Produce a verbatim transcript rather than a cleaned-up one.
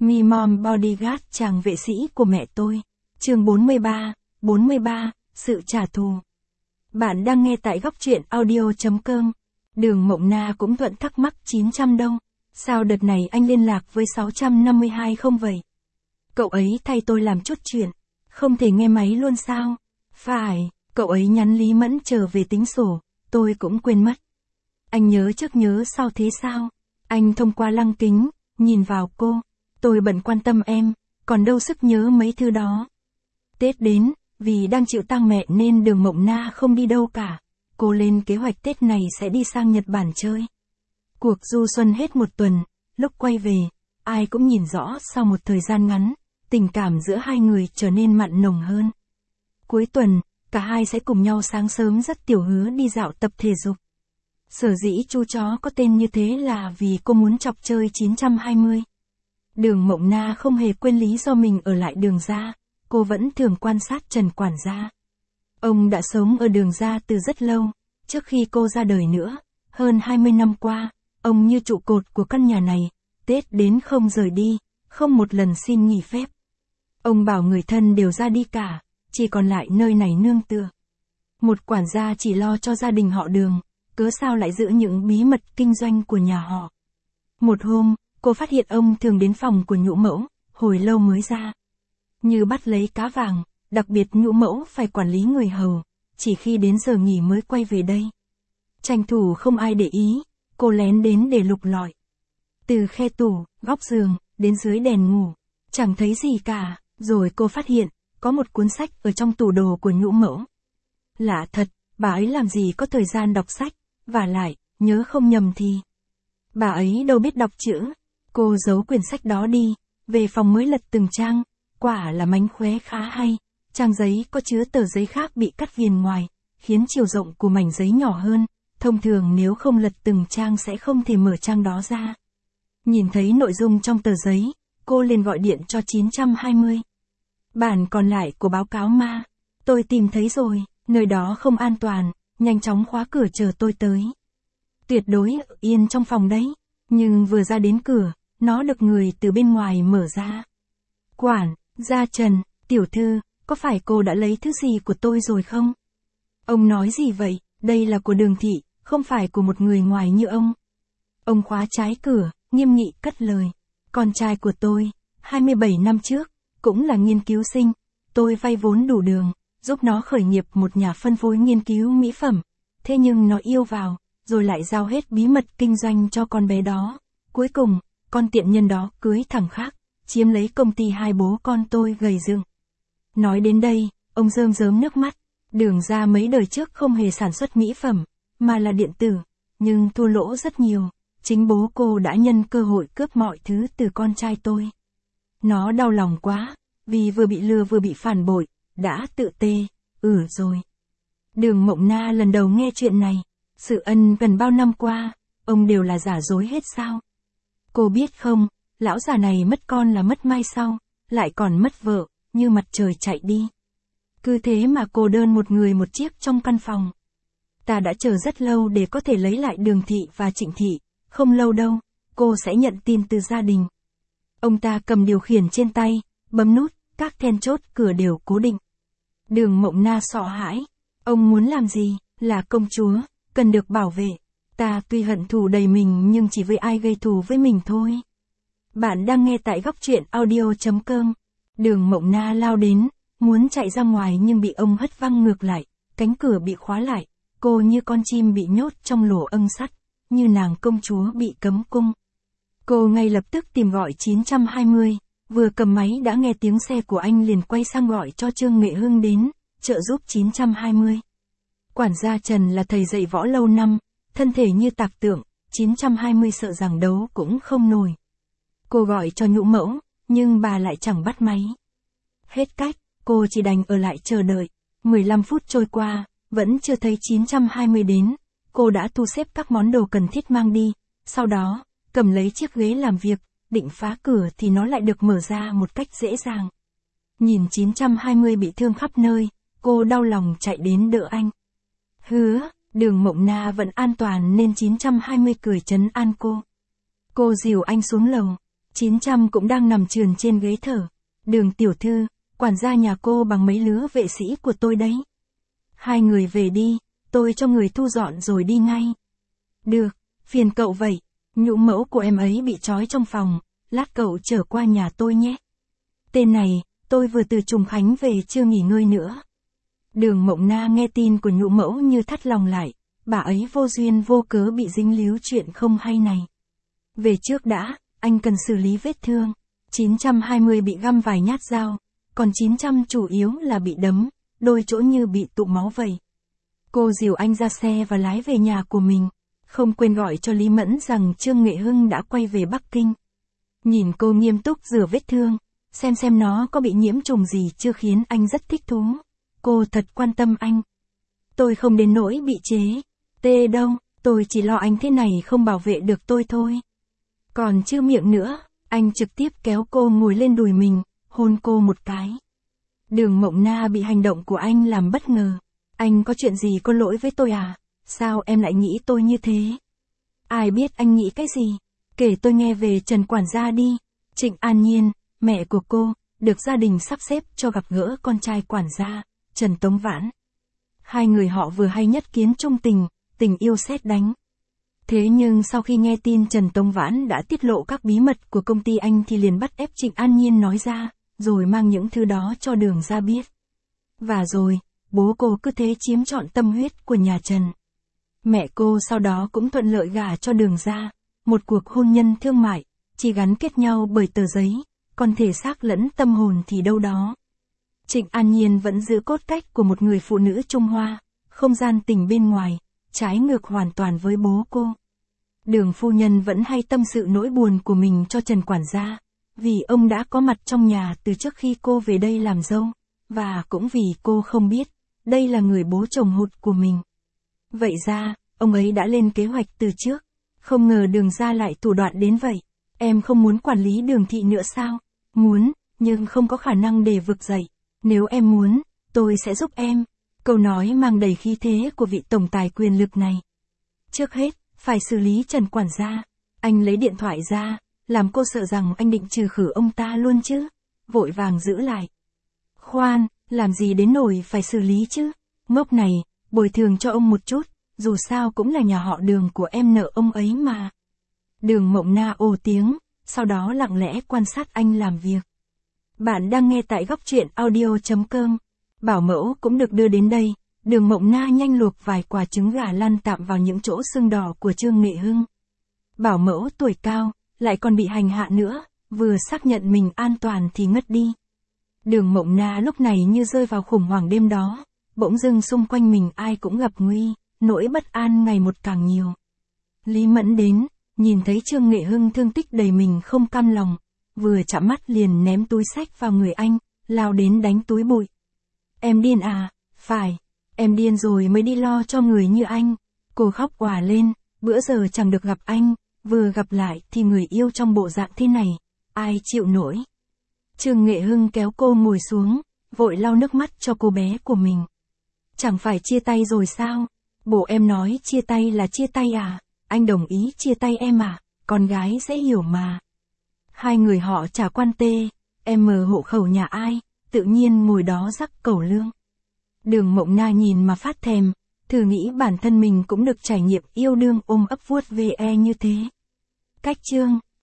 Me Mom Bodyguard, chàng vệ sĩ của mẹ tôi. Chương bốn mươi ba, bốn mươi ba, sự trả thù. Bạn đang nghe tại góc truyện audio chấm com. Đường Mộng Na cũng thuận thắc mắc chín trăm đâu. Sao đợt này anh liên lạc với sáu trăm năm mươi hai không vậy? Cậu ấy thay tôi làm chút chuyện. Không thể nghe máy luôn sao? Phải, cậu ấy nhắn Lý Mẫn trở về tính sổ. Tôi cũng quên mất. Anh nhớ trước nhớ sau thế sao? Anh thông qua lăng kính, nhìn vào cô. Tôi bận quan tâm em, còn đâu sức nhớ mấy thứ đó. Tết đến, vì đang chịu tang mẹ nên Đường Mộng Na không đi đâu cả. Cô lên kế hoạch Tết này sẽ đi sang Nhật Bản chơi. Cuộc du xuân hết một tuần, lúc quay về, ai cũng nhìn rõ sau một thời gian ngắn, tình cảm giữa hai người trở nên mặn nồng hơn. Cuối tuần, cả hai sẽ cùng nhau sáng sớm dắt Tiểu Hứa đi dạo tập thể dục. Sở dĩ chú chó có tên như thế là vì cô muốn chọc chơi chín trăm hai mươi. Đường Mộng Na không hề quên lý do mình ở lại Đường gia, cô vẫn thường quan sát Trần quản gia. Ông đã sống ở Đường gia từ rất lâu, trước khi cô ra đời nữa, hơn hai mươi năm qua, ông như trụ cột của căn nhà này, Tết đến không rời đi, không một lần xin nghỉ phép. Ông bảo người thân đều ra đi cả, chỉ còn lại nơi này nương tựa. Một quản gia chỉ lo cho gia đình họ Đường, cớ sao lại giữ những bí mật kinh doanh của nhà họ. Một hôm, cô phát hiện ông thường đến phòng của Nhũ Mẫu, hồi lâu mới ra. Như bắt lấy cá vàng, đặc biệt Nhũ Mẫu phải quản lý người hầu, chỉ khi đến giờ nghỉ mới quay về đây. Tranh thủ không ai để ý, cô lén đến để lục lọi. Từ khe tủ, góc giường, đến dưới đèn ngủ, chẳng thấy gì cả, rồi cô phát hiện, có một cuốn sách ở trong tủ đồ của Nhũ Mẫu. Lạ thật, bà ấy làm gì có thời gian đọc sách, và lại, nhớ không nhầm thì bà ấy đâu biết đọc chữ. Cô giấu quyển sách đó đi, về phòng mới lật từng trang, quả là mánh khóe khá hay. Trang giấy có chứa tờ giấy khác bị cắt viền ngoài, khiến chiều rộng của mảnh giấy nhỏ hơn, thông thường nếu không lật từng trang sẽ không thể mở trang đó ra. Nhìn thấy nội dung trong tờ giấy, cô liền gọi điện cho chín trăm hai mươi. Bản còn lại của báo cáo ma, tôi tìm thấy rồi, nơi đó không an toàn, nhanh chóng khóa cửa chờ tôi tới. Tuyệt đối yên trong phòng đấy, nhưng vừa ra đến cửa, nó được người từ bên ngoài mở ra. Quản gia Trần, tiểu thư, có phải cô đã lấy thứ gì của tôi rồi không? Ông nói gì vậy, đây là của Đường thị, không phải của một người ngoài như ông. Ông khóa trái cửa, nghiêm nghị cất lời. Con trai của tôi, hai mươi bảy năm trước, cũng là nghiên cứu sinh. Tôi vay vốn đủ đường, giúp nó khởi nghiệp một nhà phân phối nghiên cứu mỹ phẩm. Thế nhưng nó yêu vào, rồi lại giao hết bí mật kinh doanh cho con bé đó. Cuối cùng, con tiện nhân đó cưới thằng khác, chiếm lấy công ty hai bố con tôi gầy dựng. Nói đến đây, ông rơm rớm nước mắt. Đường ra mấy đời trước không hề sản xuất mỹ phẩm, mà là điện tử, nhưng thua lỗ rất nhiều. Chính bố cô đã nhân cơ hội cướp mọi thứ từ con trai tôi. Nó đau lòng quá, vì vừa bị lừa vừa bị phản bội, đã tự tê, ử rồi. Đường Mộng Na lần đầu nghe chuyện này, sự ân gần bao năm qua, ông đều là giả dối hết sao? Cô biết không, lão già này mất con là mất mai sau, lại còn mất vợ, như mặt trời chạy đi. Cứ thế mà cô đơn một người một chiếc trong căn phòng. Ta đã chờ rất lâu để có thể lấy lại Đường thị và Trịnh thị, không lâu đâu, cô sẽ nhận tin từ gia đình. Ông ta cầm điều khiển trên tay, bấm nút, các then chốt cửa đều cố định. Đường Mộng Na sợ hãi. Ông muốn làm gì? Là công chúa, cần được bảo vệ. Ta tuy hận thù đầy mình nhưng chỉ với ai gây thù với mình thôi. Bạn đang nghe tại góc truyện audio chấm com. Đường Mộng Na lao đến, muốn chạy ra ngoài nhưng bị ông hất văng ngược lại, cánh cửa bị khóa lại, cô như con chim bị nhốt trong lỗ âng sắt, như nàng công chúa bị cấm cung. Cô ngay lập tức tìm gọi chín trăm hai mươi, vừa cầm máy đã nghe tiếng xe của anh liền quay sang gọi cho Trương Nghệ Hưng đến, trợ giúp chín trăm hai mươi. Quản gia Trần là thầy dạy võ lâu năm, thân thể như tạc tượng, chín trăm hai mươi sợ rằng đấu cũng không nổi. Cô gọi cho Nhũ Mẫu, nhưng bà lại chẳng bắt máy. Hết cách, cô chỉ đành ở lại chờ đợi. mười lăm phút trôi qua, vẫn chưa thấy chín trăm hai mươi đến. Cô đã thu xếp các món đồ cần thiết mang đi, sau đó, cầm lấy chiếc ghế làm việc, định phá cửa thì nó lại được mở ra một cách dễ dàng. Nhìn chín trăm hai mươi bị thương khắp nơi, cô đau lòng chạy đến đỡ anh. Hứa, Đường Mộng Na vẫn an toàn nên chín trăm hai mươi cười trấn an cô. Cô dìu anh xuống lầu. chín trăm cũng đang nằm trườn trên ghế thở. Đường tiểu thư, quản gia nhà cô bằng mấy lứa vệ sĩ của tôi đấy. Hai người về đi, tôi cho người thu dọn rồi đi ngay. Được, phiền cậu vậy. Nhũ mẫu của em ấy bị trói trong phòng, lát cậu trở qua nhà tôi nhé. Tên này, tôi vừa từ Trùng Khánh về chưa nghỉ ngơi nữa. Đường Mộng Na nghe tin của nhũ mẫu như thắt lòng lại, bà ấy vô duyên vô cớ bị dính líu chuyện không hay này. Về trước đã, anh cần xử lý vết thương. chín trăm hai mươi bị găm vài nhát dao, còn chín trăm chủ yếu là bị đấm, đôi chỗ như bị tụ máu vậy. Cô dìu anh ra xe và lái về nhà của mình, không quên gọi cho Lý Mẫn rằng Trương Nghệ Hưng đã quay về Bắc Kinh. Nhìn cô nghiêm túc rửa vết thương, xem xem nó có bị nhiễm trùng gì chưa khiến anh rất thích thú. Cô thật quan tâm anh. Tôi không đến nỗi bị chế tê đâu, tôi chỉ lo anh thế này không bảo vệ được tôi thôi. Còn chưa miệng nữa, anh trực tiếp kéo cô ngồi lên đùi mình, hôn cô một cái. Đường Mộng Na bị hành động của anh làm bất ngờ. Anh có chuyện gì có lỗi với tôi à? Sao em lại nghĩ tôi như thế? Ai biết anh nghĩ cái gì? Kể tôi nghe về Trần quản gia đi. Trịnh An Nhiên, mẹ của cô, được gia đình sắp xếp cho gặp gỡ con trai quản gia, Trần Tống Vãn. Hai người họ vừa hay nhất kiến trung tình, tình yêu sét đánh. Thế nhưng sau khi nghe tin Trần Tống Vãn đã tiết lộ các bí mật của công ty anh thì liền bắt ép Trịnh An Nhiên nói ra, rồi mang những thứ đó cho Đường ra biết. Và rồi, bố cô cứ thế chiếm trọn tâm huyết của nhà Trần. Mẹ cô sau đó cũng thuận lợi gả cho Đường ra, một cuộc hôn nhân thương mại, chỉ gắn kết nhau bởi tờ giấy, còn thể xác lẫn tâm hồn thì đâu đó. Trịnh An Nhiên vẫn giữ cốt cách của một người phụ nữ Trung Hoa, không gian tình bên ngoài, trái ngược hoàn toàn với bố cô. Đường phu nhân vẫn hay tâm sự nỗi buồn của mình cho Trần quản gia, vì ông đã có mặt trong nhà từ trước khi cô về đây làm dâu, và cũng vì cô không biết, đây là người bố chồng hụt của mình. Vậy ra, ông ấy đã lên kế hoạch từ trước, không ngờ Đường ra lại thủ đoạn đến vậy. Em không muốn quản lý Đường thị nữa sao? Muốn, nhưng không có khả năng để vực dậy. Nếu em muốn, tôi sẽ giúp em. Câu nói mang đầy khí thế của vị tổng tài quyền lực này. Trước hết, phải xử lý Trần quản gia. Anh lấy điện thoại ra, làm cô sợ rằng anh định trừ khử ông ta luôn chứ. Vội vàng giữ lại. Khoan, làm gì đến nỗi phải xử lý chứ? Ngốc này, bồi thường cho ông một chút, dù sao cũng là nhà họ Đường của em nợ ông ấy mà. Đường Mộng Na ồ tiếng, sau đó lặng lẽ quan sát anh làm việc. Bạn đang nghe tại góc truyện audio chấm com. Bảo mẫu cũng được đưa đến đây. Đường Mộng Na nhanh luộc vài quả trứng gà lăn tạm vào những chỗ sưng đỏ của Trương Nghệ Hưng. Bảo mẫu tuổi cao, lại còn bị hành hạ nữa, vừa xác nhận mình an toàn thì ngất đi. Đường Mộng Na lúc này như rơi vào khủng hoảng đêm đó, bỗng dưng xung quanh mình ai cũng gặp nguy, nỗi bất an ngày một càng nhiều. Lý Mẫn đến, nhìn thấy Trương Nghệ Hưng thương tích đầy mình không cam lòng, vừa chạm mắt liền ném túi xách vào người anh, lao đến đánh túi bụi. Em điên à? Phải, em điên rồi mới đi lo cho người như anh. Cô khóc òa lên, bữa giờ chẳng được gặp anh, vừa gặp lại thì người yêu trong bộ dạng thế này, ai chịu nổi. Trương Nghệ Hưng kéo cô ngồi xuống, vội lau nước mắt cho cô bé của mình. Chẳng phải chia tay rồi sao? Bố em nói chia tay là chia tay à? Anh đồng ý chia tay em à? Con gái sẽ hiểu mà. Hai người họ chả quan tê, em mờ hộ khẩu nhà ai, tự nhiên ngồi đó rắc cẩu lương. Đường Mộng Na nhìn mà phát thèm, thử nghĩ bản thân mình cũng được trải nghiệm yêu đương ôm ấp vuốt ve như thế. Cách chương